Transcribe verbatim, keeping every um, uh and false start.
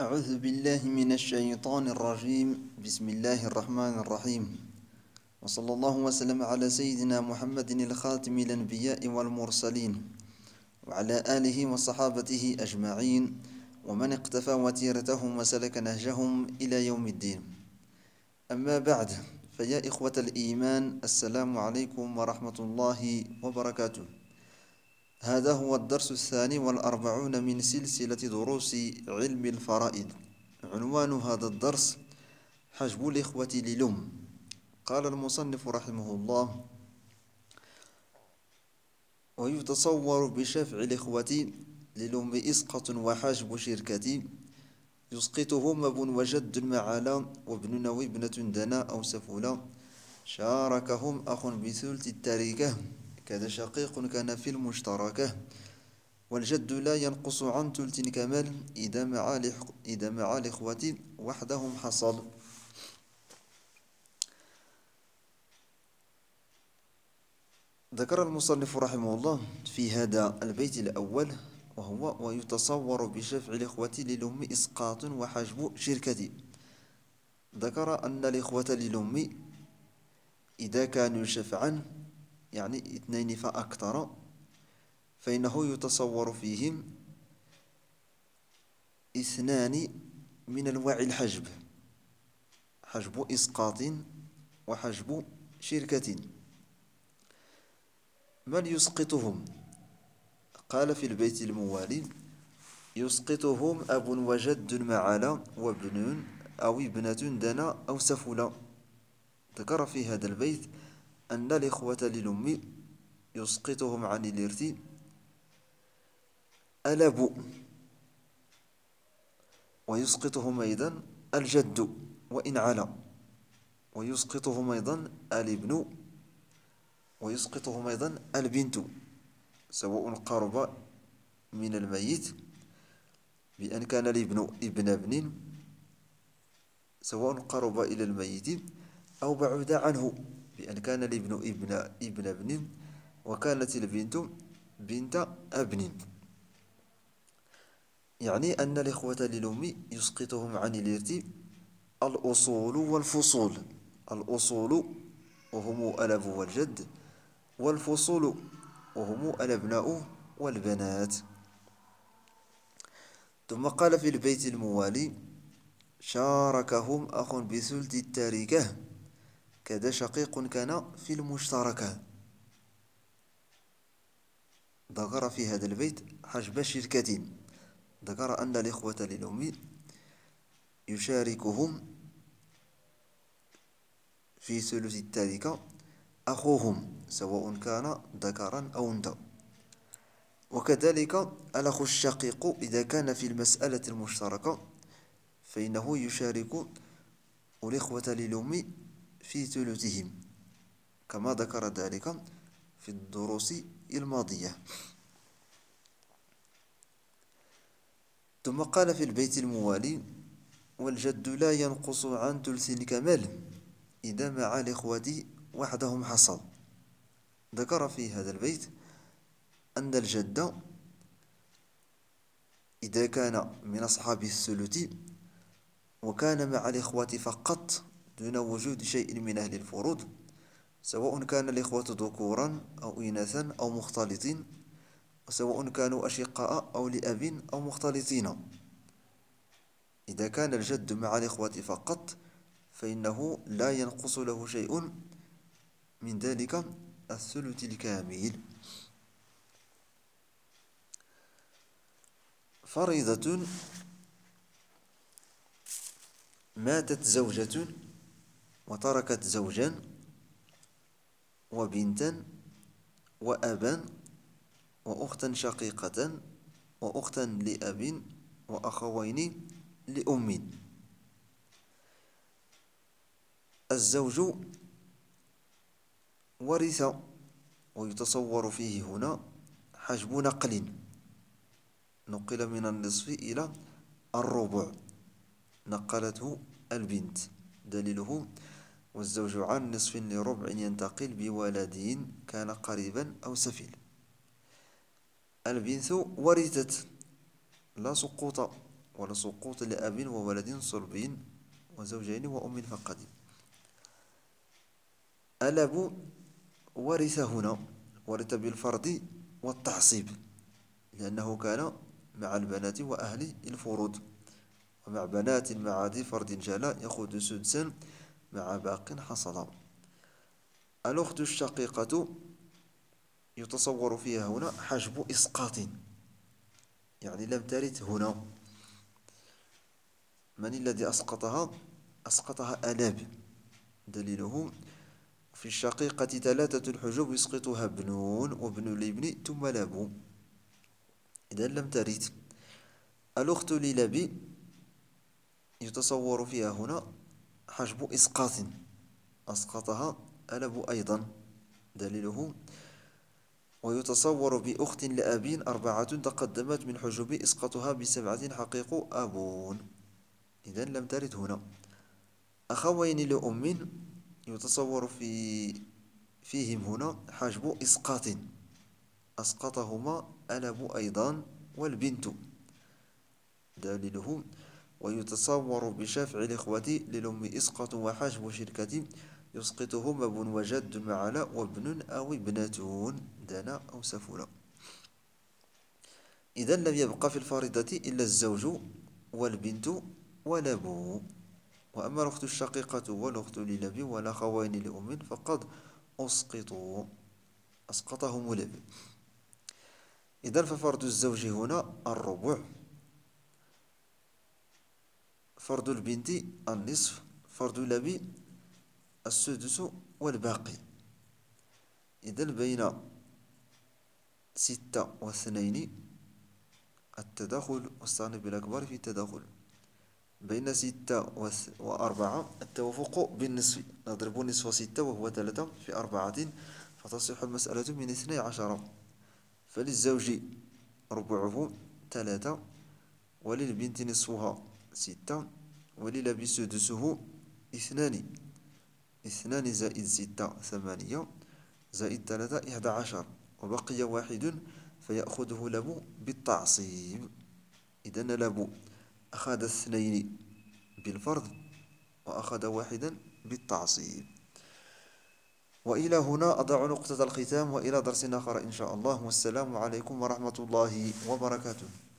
أعوذ بالله من الشيطان الرجيم. بسم الله الرحمن الرحيم. وصلى الله وسلم على سيدنا محمد الخاتم الأنبياء والمرسلين وعلى آله وصحابته أجمعين ومن اقتفى وتيرتهم وسلك نهجهم إلى يوم الدين. أما بعد، فيا إخوة الإيمان، السلام عليكم ورحمة الله وبركاته. هذا هو الدرس الثاني والأربعون من سلسلة دروس علم الفرائض. عنوان هذا الدرس: حجب الإخوة للأم. قال المصنف رحمه الله: ويتصور بشفع الإخوة للأم إسقط وحجب شركة، يسقطهم أب وجد معلا وابن أو ابنة دنا أو سفولا، شاركهم أخ بثلث التركة، كذا شقيق كان في المشتركة، والجد لا ينقص عن ثلث كمال إذا مع إذا مع الإخوة وحدهم حصل. ذكر المصنف رحمه الله في هذا البيت الأول وهو: ويتصور بشفع الإخوة للأم إسقاط وحجب شركة. ذكر أن الإخوة للأم إذا كانوا شفعا، يعني اثنين فأكثر، فإنه يتصور فيهم اثنان من أنواع الحجب: حجب إسقاط وحجب شركة. من يسقطهم؟ قال في البيت الموالي: يسقطهم أب وجد معلا وابن أو ابنة دنا أو سفلا. ذكر في هذا البيت أن الإخوة للأم يسقطهم عن الإرث الأب، ويسقطهم أيضا الجد وإن علا، ويسقطهم أيضا الابن، ويسقطهم أيضا البنت، سواء قرب من الميت بأن كان الابن ابن ابن، سواء قرب إلى الميت أو بعد عنه بأن كان الابن ابن ابن ابن وكانت البنت بنت ابن. يعني أن الإخوة للأم يسقطهم عن الإرث الأصول والفصول. الأصول وهم الأب والجد، والفصول وهم الأبناء والبنات. ثم قال في البيت الموالي: شاركهم أخ بثلث التركة، كذا شقيق كان في المشتركة. ذكر في هذا البيت حجب شركة. ذكر أن الإخوة للأم يشاركهم في ثلث التركة أخوهم، سواء كان ذكرا أو أنثى. وكذلك الأخ الشقيق إذا كان في المسألة المشتركة فإنه يشارك الإخوة للأم في ثلثهم، كما ذكر ذلك في الدروس الماضية. ثم قال في البيت الموالي: والجد لا ينقص عن ثلث كمال إذا مع الإخوة وحدهم حصل. ذكر في هذا البيت أن الجد إذا كان من أصحاب الثلث وكان مع الإخوة فقط دون وجود شيء من أهل الفروض، سواء كان الإخوة ذكورا أو إناثا أو مختلطين، وسواء كانوا أشقاء أو لأب أو مختلطين، إذا كان الجد مع الإخوة فقط فإنه لا ينقص له شيء من ذلك الثلث الكامل. فريضة: ماتت زوجة وتركت زوجا وبنتا وأبا وأختا شقيقة وأختا لأب وأخوين لأم. الزوج ورث، ويتصور فيه هنا حجب نقل، نقل من النصف إلى الربع، نقلته البنت. دليله: والزوج عن نصف لربع ينتقل بولد كان قريبا أو سفيل. البنت ورثت لا سقوط ولسقوط لأب وولد صلبي وزوجين وأم فقد. الأب ورث هنا، ورث بالفرض والتعصيب، لأنه كان مع البنات وأهل الفروض، ومع بنات مع ذي فرض جلا يأخذ سدسا مع باق حصل. الأخت الشقيقة يتصور فيها هنا حجب إسقاط، يعني لم ترث هنا. من الذي أسقطها؟ أسقطها ألاب. دليله في الشقيقة ثلاثة الحجوب يسقطها ابنون وابن الابن ثم لاب، إذا لم ترث. الأخت للأب يتصور فيها هنا حجب إسقاط، أسقطها ألب أيضا. دليله ويتصور بأخت لأب أربعة تقدمت من حجب إسقاطها بسبعة حقيق أبون، إذا لم ترد هنا. أخوين لأم يتصور في فيهم هنا حجب إسقاط، أسقطهما ألب أيضا والبنت. دليله ويتصور بشفع الإخوة للأم إسقاط وحجب شركة يسقطهما ابن وجد مع لا وابن أو ابنة دنا أو سفلا. إذا لم يبقى في الفريضة إلا الزوج والبنت والأب. وأما الأخت الشقيقة والأخت للأب والأخوين لأم فقد أسقطوا، أسقطهم الأب. إذا ففرض الزوج هنا الربع، فرض البنت النصف، فرض الأب السدس والباقي. إذا بين ستة واثنين التداخل، والصانب الأكبر في التداخل. بين ستة وأربعة التوافق بالنصف، نضرب نصف ستة وهو ثلاثة في أربعة فتصح المسألة من اثني عشر. فللزوج ربعه ثلاثة، وللبنت نصفها ستة، وللأب سدسه اثنان، اثنان زائد ستة ثمانية، زائد ثلاثة إحدى عشر، وبقي واحد فيأخذه لب بالتعصيب. إذن لب أخذ اثنين بالفرض وأخذ واحدا بالتعصيب. وإلى هنا أضع نقطة الختام، وإلى درس آخر إن شاء الله، والسلام عليكم ورحمة الله وبركاته.